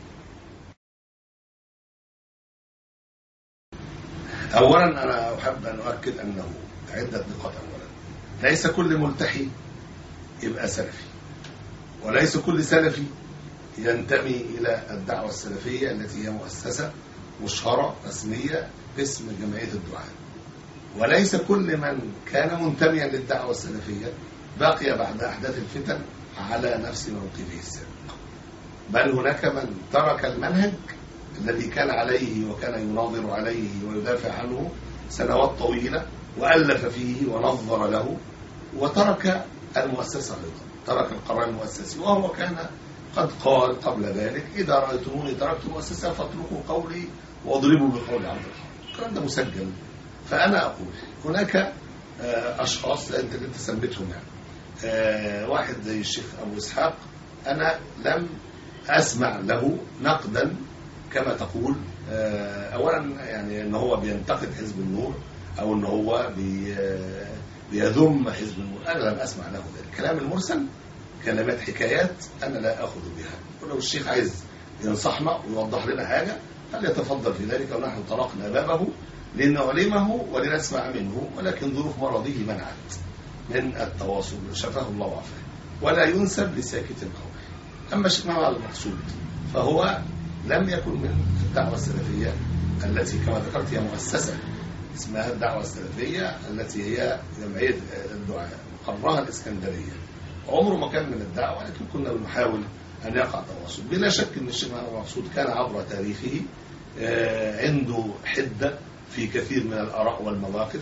أولا أنا أحب أن أؤكد أنه عدة نقاط. أولا ليس كل ملتحي يبقى سلفي، وليس كل سلفي ينتمي إلى الدعوة السلفية التي هي مؤسسة مشهرة رسمية باسم جمعية الدعاء، وليس كل من كان منتميا للدعوة السلفية بقي بعد أحداث الفتن على نفس موقفه السابق، بل هناك من ترك المنهج الذي كان عليه وكان يناظر عليه ويدافع عنه سنوات طويلة وألف فيه ونظر له، وترك المؤسسة أيضا، ترك القرار المؤسسي، وهو كان قد قال قبل ذلك: إذا رأيتموني تركت المؤسسة فاتركوا قولي واضربوا بقول عبد الحق. الكلام ده مسجل. فأنا أقول هناك أشخاص أنت أنت سميتهم يعني واحد زي الشيخ أبو إسحاق، أنا لم أسمع له نقدا كما تقول أولا يعني أنه هو بينتقد حزب النور أو أنه هو بي بيذم حزب النور. أنا لم أسمع له ذلك. الكلام المرسل كلمات حكايات أنا لا أخذ بها. ولو الشيخ عايز ينصحنا ويوضح لنا حاجة فليتفضل في ذلك، ونحن طرقنا بابه لنعلمه ولنسمع منه، ولكن ظروف مرضه منعت من التواصل، شفاه الله وعافاه، ولا ينسب لساكت القول. أما الشيخ محمد المقصود فهو لم يكن من الدعوة السلفية التي كما ذكرت هي مؤسسة اسمها الدعوة السلفية التي هي جمعية الدعاء قرها الإسكندرية. عمره ما كان من الدعوة، لكن كنا بنحاول أن يقع تواصل. بلا شك أن الشيخ محمد المقصود كان عبر تاريخه عنده حدة في كثير من الآراء والمواقف،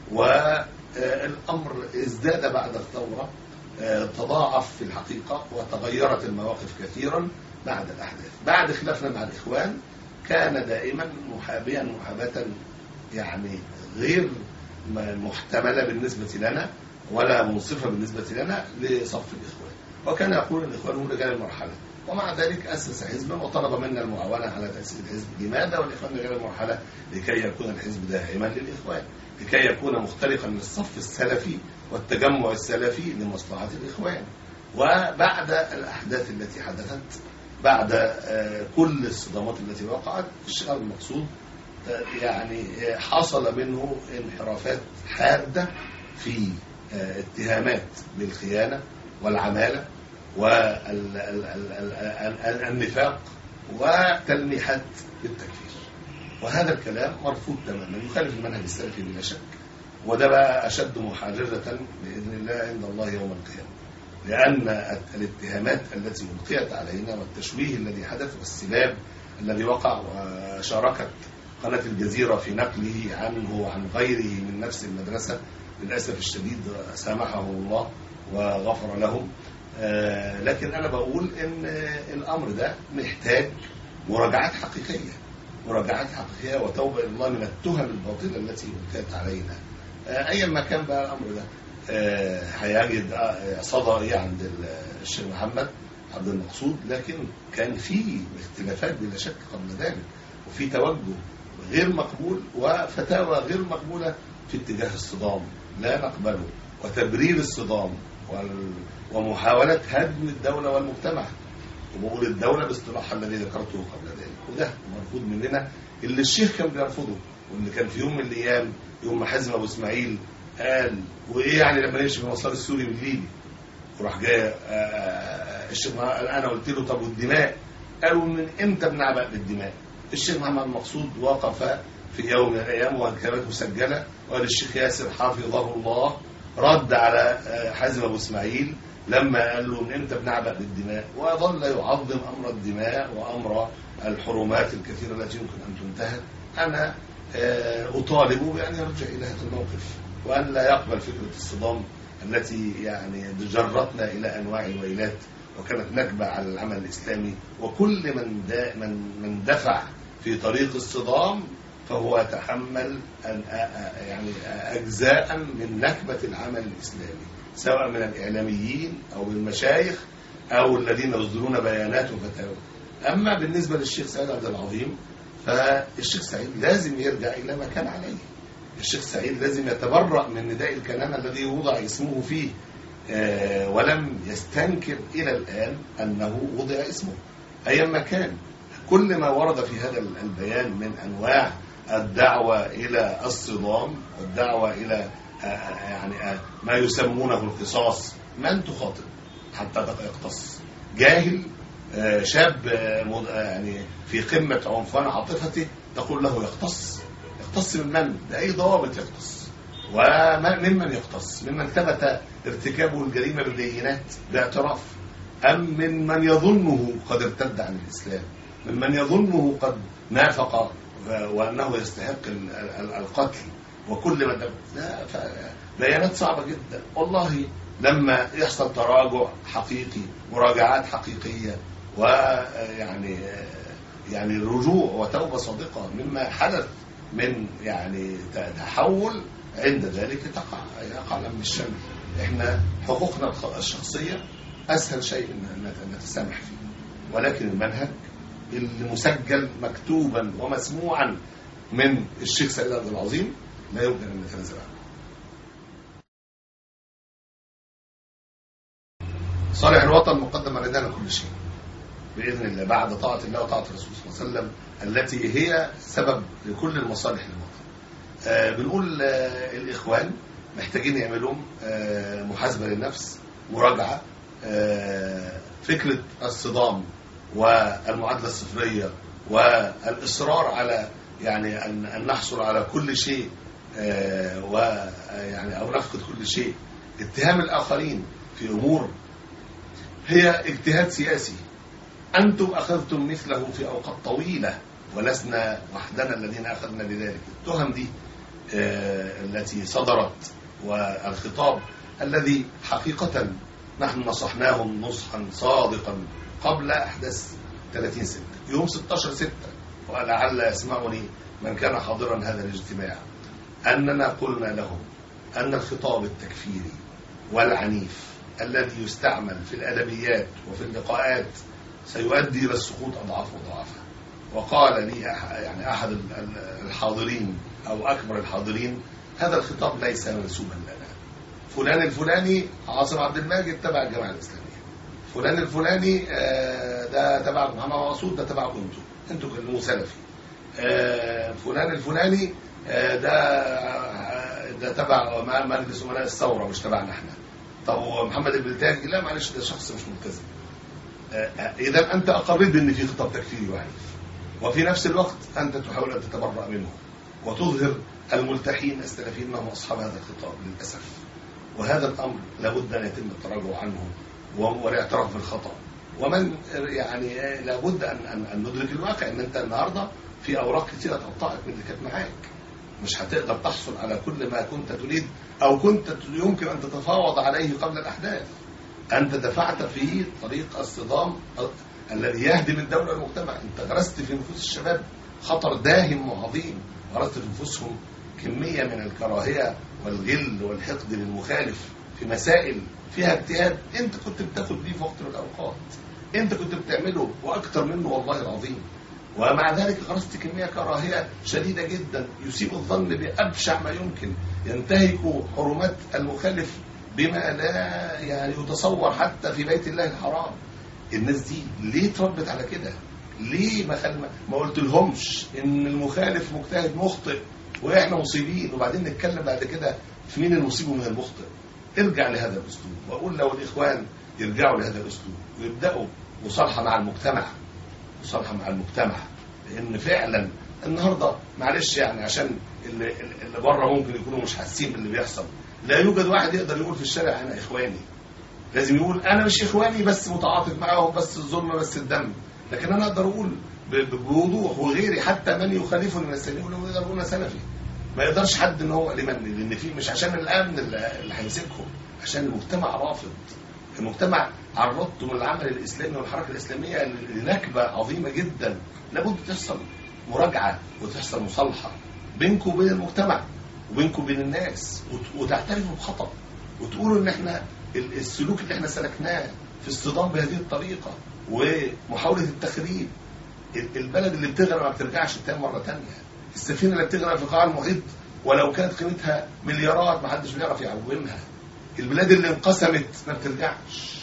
والأمر ازداد بعد الثورة، تضاعف في الحقيقة وتغيرت المواقف كثيرا بعد الأحداث. بعد خلافنا مع الإخوان كان دائما محابيا محاباة يعني غير محتملة بالنسبة لنا ولا منصفة بالنسبة لنا لصف الإخوان، وكان يقول الإخوان هم رجال المرحلة، ومع ذلك أسس حزبا وطلب منا المعاونة على تأسيس الحزب. لماذا والإخوان رجال المرحلة؟ لكي يكون الحزب داعما للإخوان، لكي يكون مختلقا للصف السلفي والتجمع السلفي لمصلحة الإخوان. وبعد الأحداث التي حدثت، بعد كل الصدمات التي وقعت، الشيخ المقصود يعني حصل منه انحرافات حادة في اتهامات بالخيانة والعمالة والنفاق وتلميحات بالتكفير. وهذا الكلام مرفوض تماما، يخالف المنهج السلفي بلا شك، وده بقى أشد محاججة بإذن الله عند الله يوم القيامة، لأن الاتهامات التي ألقيت علينا والتشويه الذي حدث والسباب الذي وقع، وشاركت قناة الجزيرة في نقله عنه وعن غيره من نفس المدرسة للأسف الشديد، سامحهم الله وغفر لهم. آه لكن أنا بقول إن الأمر ده محتاج مراجعات حقيقية، مراجعات حقيقية وتوبة إلى الله من التهم الباطلة التي ألقيت علينا. آه أيا ما كان بقى الأمر ده آه هيجد آه صدى إيه عند الشيخ محمد عبد المقصود، لكن كان في اختلافات بلا شك قبل ذلك، وفي توجه غير مقبول وفتاوى غير مقبولة في اتجاه الصدام لا نقبله، وتبرير الصدام ومحاولة هدم الدولة والمجتمع، وبقول الدولة باصطلاح الذي ذكرته قبل ذلك، وده مرفوض مننا، اللي الشيخ كان بيرفضه، واللي كان في يوم من الأيام يوم ما حزم أبو إسماعيل قال وإيه يعني لما نمشي في المسار السوري بالليبي، وراح جاي الشيخ أنا قلت له طب والدماء؟ قالوا من إمتى بنعبأ بالدماء؟ الشيخ محمد مقصود وقف في يوم من الأيام وكانت مسجلة، وقال الشيخ ياسر حافظه الله رد على حازم أبو إسماعيل لما قال له من إمتى بنعبأ بالدماء، وظل يعظم أمر الدماء وأمر الحرمات الكثيرة التي يمكن أن تنتهك. أنا أطالب بأن يرجع إلى هذا الموقف، وأن لا يقبل فكرة الصدام التي يعني جرتنا إلى أنواع الويلات، وكانت نكبة على العمل الإسلامي، وكل من من من دفع في طريق الصدام فهو يتحمل يعني أجزاء من نكبة العمل الإسلامي، سواء من الإعلاميين أو من المشايخ أو الذين يصدرون بيانات وفتاوى. أما بالنسبة للشيخ سعيد عبد العظيم، فالشيخ سعيد لازم يرجع إلى ما كان عليه، الشيخ سعيد لازم يتبرأ من نداء الكلام الذي وضع اسمه فيه، آه ولم يستنكر إلى الآن أنه وضع اسمه أيا ما كان. كل ما ورد في هذا البيان من أنواع الدعوة إلى الصدام والدعوة إلى آه يعني آه ما يسمونه القصاص، من تخاطب حتى يقتص؟ جاهل آه شاب آه يعني في قمة عنفوان عاطفته تقول له يقتص؟ يقتص من من؟ بأي ضوابط يقتص؟ وممن يقتص؟ ممن ثبت ارتكابه الجريمة بالبينات باعتراف، أم من من يظنه قد ارتد عن الإسلام، ممن يظنه قد نافق وأنه يستحق القتل وكل ما لا؟ بيانات صعبة جدا والله. لما يحصل تراجع حقيقي، مراجعات حقيقية، ويعني يعني رجوع وتوبة صادقة مما حدث من يعني تحول، عند ذلك تقع يقع لم الشمل. احنا حقوقنا الشخصية أسهل شيء أن نتسامح فيه، ولكن المنهج المسجل مكتوبا ومسموعا من الشيخ سعيد عبد العظيم لا يمكن أن نتنازل عنه. صالح الوطن مقدم علينا كل شيء بإذن الله، بعد طاعة الله وطاعة الرسول صلى الله عليه وسلم التي هي سبب لكل المصالح للوطن. آه بنقول آه الإخوان محتاجين يعملون آه محاسبة للنفس، مراجعة، آه فكرة الصدام والمعادلة الصفرية والإصرار على يعني أن, أن نحصل على كل شيء آه ويعني أو نفقد كل شيء، اتهام الآخرين في أمور هي اجتهاد سياسي، أنتم أخذتم مثله في أوقات طويلة ولسنا وحدنا الذين أخذنا بذلك. التهم دي آه التي صدرت والخطاب الذي حقيقة نحن نصحناهم نصحا صادقا قبل أحداث ثلاثين ستة يوم ستة عشر ستة، ولعل يسمعني من كان حاضرا هذا الاجتماع، أننا قلنا لهم أن الخطاب التكفيري والعنيف الذي يستعمل في الأدبيات وفي اللقاءات سيؤدي إلى السقوط أضعاف وضعافها. وقال لي يعني أحد الحاضرين أو أكبر الحاضرين هذا الخطاب ليس منسوبا لنا، فلان الفلاني عاصم عبد الماجد تبع الجماعة الإسلامية، فلان الفلاني ده تبع محمد مقصود ده تبعكم انتوا انتوا كلموه سلفي، فلان الفلاني ده ده تبع مجلس أمناء الثورة مش تبعنا احنا. طب هو محمد البلتاجي لا معلش ده شخص مش ملتزم. اذا انت اقريت بان في خطاب تكفيري وعنيف، وفي نفس الوقت انت تحاول ان تتبرأ منه وتظهر الملتحين السلفيين انهم اصحاب هذا الخطاب للاسف. وهذا الامر لابد ان يتم التراجع عنه والاعتراف بالخطأ. ومن يعني لابد ان ان, أن ندرك الواقع ان انت النهارده في اوراق كثيره تقطعت من اللي كانت معاك، مش هتقدر تحصل على كل ما كنت تريد او كنت يمكن ان تتفاوض عليه قبل الاحداث. انت دفعت في طريق الصدام الذي يهدم الدوله والمجتمع. انت غرست في نفوس الشباب خطر داهم وعظيم، غرست في نفوسهم كميه من الكراهيه والغل والحقد للمخالف في مسائل فيها اجتهاد انت كنت بتاخد بيه في وقت من الاوقات، انت كنت بتعمله واكثر منه والله العظيم. ومع ذلك غرست كميه كراهيه شديده جدا يسيء الظن بابشع ما يمكن، ينتهك حرمات المخالف بما لا يعني يتصور حتى في بيت الله الحرام. الناس دي ليه تربت على كده؟ ليه ما خل... ما قلت لهمش ان المخالف مجتهد مخطئ واحنا مصيبين، وبعدين نتكلم بعد كده في مين المصيب ومين المخطئ؟ ارجع لهذا الاسلوب. واقول لو الاخوان يرجعوا لهذا الاسلوب ويبداوا مصالحه مع المجتمع، مصالحه مع المجتمع، لان فعلا النهارده معلش يعني عشان اللي, اللي بره ممكن يكونوا مش حاسين باللي بيحصل، لا يوجد واحد يقدر يقول في الشارع انا اخواني. لازم يقول انا مش اخواني بس متعاطف معاهم بس الظلم بس الدم، لكن انا اقدر اقول بوضوح وغيري حتى من يخالفني من السلفيين يقدر يقول انا سلفي. ما يقدرش حد ان هو لمن، لان في مش عشان الامن اللي هيمسكهم، عشان المجتمع رافض. المجتمع عرضته من العمل الاسلامي والحركه الاسلاميه لنكبه عظيمه جدا. لابد تحصل مراجعه وتحصل مصالحه بينكم وبين المجتمع وبينكم وبين الناس، وتعترفوا بخطأ وتقولوا ان احنا السلوك اللي احنا سلكناه في اصطدام بهذه الطريقه ومحاوله التخريب. البلد اللي بتغرق ما بترجعش تاني مره ثانيه. السفينه اللي بتغرق في قاع المحيط ولو كانت قيمتها مليارات ما حدش بيعرف يعومها. البلاد اللي انقسمت ما بترجعش.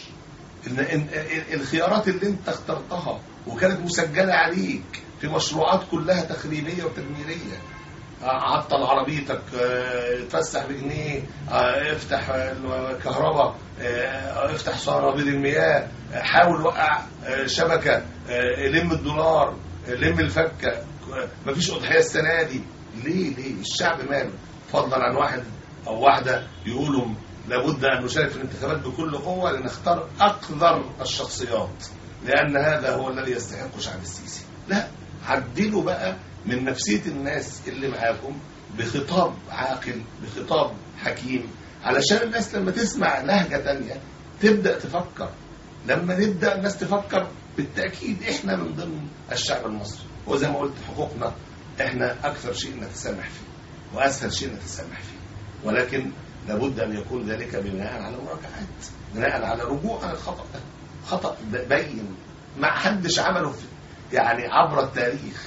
الخيارات اللي انت اخترتها وكانت مسجله عليك في مشروعات كلها تخريبيه وتدميريه، عطل عربيتك، اتفسح بجنيه، افتح كهرباء، افتح صنابير المياه، حاول وقع شبكه، لم الدولار، لم الفكه، مفيش اضحيه السنه دي. ليه ليه الشعب ماله؟ فضلا عن واحد او واحده يقولوا لابد ان نشارك في الانتخابات بكل قوه لنختار اقذر الشخصيات لان هذا هو الذي يستحق شعب السيسي. لا، عدلوا بقى من نفسيه الناس اللي معاكم بخطاب عاقل، بخطاب حكيم، علشان الناس لما تسمع لهجه تانية تبدا تفكر. لما نبدا الناس تفكر بالتاكيد احنا من ضمن الشعب المصري، وزي ما قلت حقوقنا احنا اكثر شيء نتسامح فيه واسهل شيء نتسامح فيه، ولكن لابد ان يكون ذلك بناء على مراجعات، بناء على رجوع عن الخطا ده. خطا بين ما حدش عمله في يعني عبر التاريخ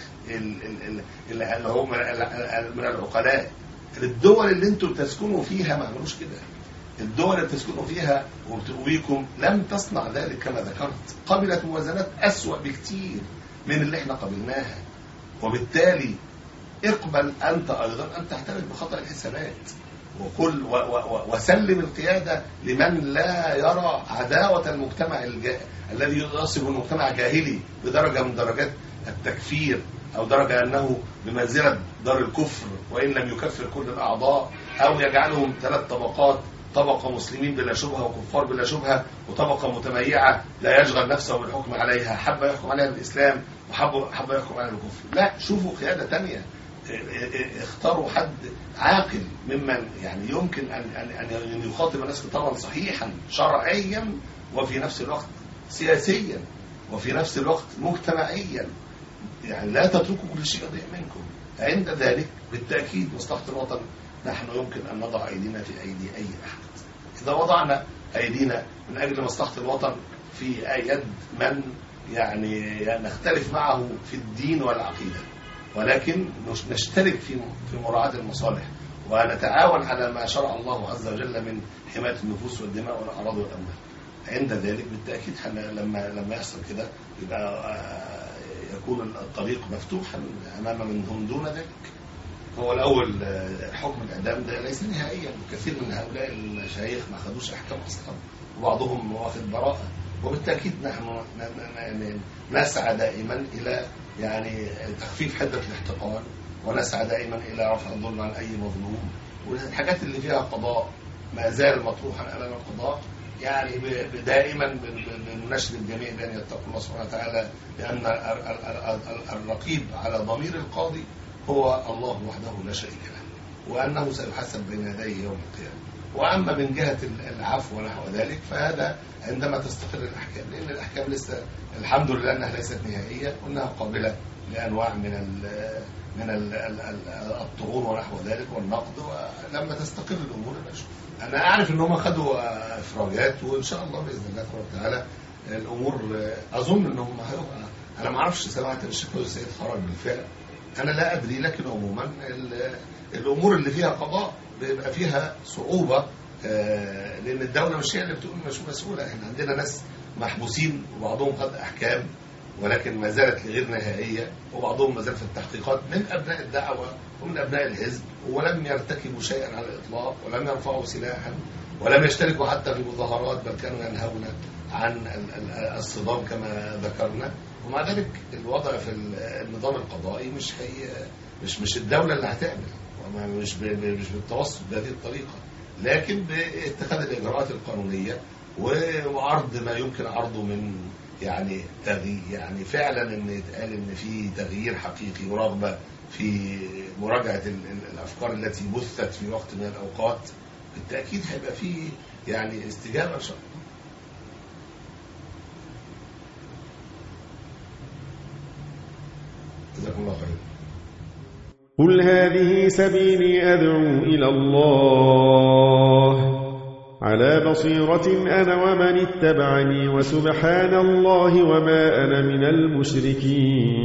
اللي هو من العقلاء. الدول اللي انتم تسكنوا فيها ما عملوش كده. الدول اللي تسكنوا فيها وبتقويكم لم تصنع ذلك كما ذكرت، قبلت موازنات أسوأ بكتير من اللي احنا قبلناها. وبالتالي اقبل انت ايضا ان تعترف بخطأ الحسابات وقل و و وسلم القيادة لمن لا يرى عداوة المجتمع الجا... الذي يصف المجتمع جاهلي بدرجة من درجات التكفير أو درجة أنه بمنزلة دار الكفر وإن لم يكفر كل الأعضاء، أو يجعلهم ثلاث طبقات: طبقة مسلمين بلا شبهة وكفار بلا شبهة، وطبقة متميعة لا يشغل نفسه بالحكم عليها، حب يحكم عليها الإسلام وحب حب يحكم عليها الكفر. لا، شوفوا قيادة تانية، اختاروا حد عاقل ممن يعني يمكن أن أن يخاطب الناس خطابا صحيحا شرعيا وفي نفس الوقت سياسيا وفي نفس الوقت مجتمعيا. يعني لا تتركوا كل شيء يضيع منكم. عند ذلك بالتأكيد مصلحة الوطن نحن يمكن أن نضع أيدينا في أيدي أي أحد. إذا وضعنا أيدينا من أجل مصلحة الوطن في يد من يعني نختلف معه في الدين والعقيدة، ولكن نشترك في في مراعاة المصالح ونتعاون على ما شرع الله عز وجل من حماية النفوس والدماء والأعراض والأموال، عند ذلك بالتأكيد لما لما يحصل كده يبقى يكون الطريق مفتوحا أمام من هم دون ذلك. هو الأول حكم الإعدام ده ليس نهائيا، وكثير من هؤلاء المشايخ ما خدوش أحكام أصلا، وبعضهم واخد براءة، وبالتأكيد نحن نسعى دائما إلى يعني تخفيف حدة الاحتقان، ونسعى دائما إلى رفع الظلم عن أي مظلوم، والحاجات اللي فيها قضاء ما زال مطروحا أمام القضاء. يعني دائما بنشر الجميع بأن يتقوا الله سبحانه وتعالى، لأن الرقيب على ضمير القاضي هو الله وحده لا شريك له، وأنه سيحاسب بين يديه يوم القيامة. وأما من جهة العفو ونحو ذلك فهذا عندما تستقر الأحكام، لأن الأحكام لسه الحمد لله أنها ليست نهائية، وأنها قابلة لأنواع من ال من الطعون ونحو ذلك والنقد، ولما تستقر الأمور نشوف. أنا أعرف إن هم خدوا إفراجات، وإن شاء الله بإذن الله تبارك وتعالى الأمور أظن إن هم هيبقى، أنا ما أعرفش سمعت الشيخ السيد خرج بالفعل، أنا لا أدري، لكن عموما الأمور اللي فيها قضاء بيبقى فيها صعوبة، لأن الدولة مش هي اللي بتقول مش مسؤولة. إحنا عندنا ناس محبوسين وبعضهم خد أحكام ولكن ما زالت غير نهائية، وبعضهم ما زال في التحقيقات من أبناء الدعوة ومن أبناء الحزب، ولم يرتكبوا شيئا على الإطلاق، ولم يرفعوا سلاحا، ولم يشتركوا حتى في مظاهرات، بل كانوا ينهون عن الصدام كما ذكرنا. ومع ذلك الوضع في النظام القضائي مش هي مش مش الدولة اللي هتعمل، ومش مش بالتوسط بهذه الطريقة، لكن باتخاذ الإجراءات القانونية وعرض ما يمكن عرضه من يعني تغيير، يعني فعلا ان يتقال ان في تغيير حقيقي ورغبة في مراجعة الأفكار التي بثت في وقت من الأوقات، بالتأكيد هيبقى في يعني استجابة إن شاء الله. جزاكم الله خير. قل هذه سبيلي أدعو إلى الله على بصيرة أنا ومن اتبعني، وسبحان الله وما أنا من المشركين.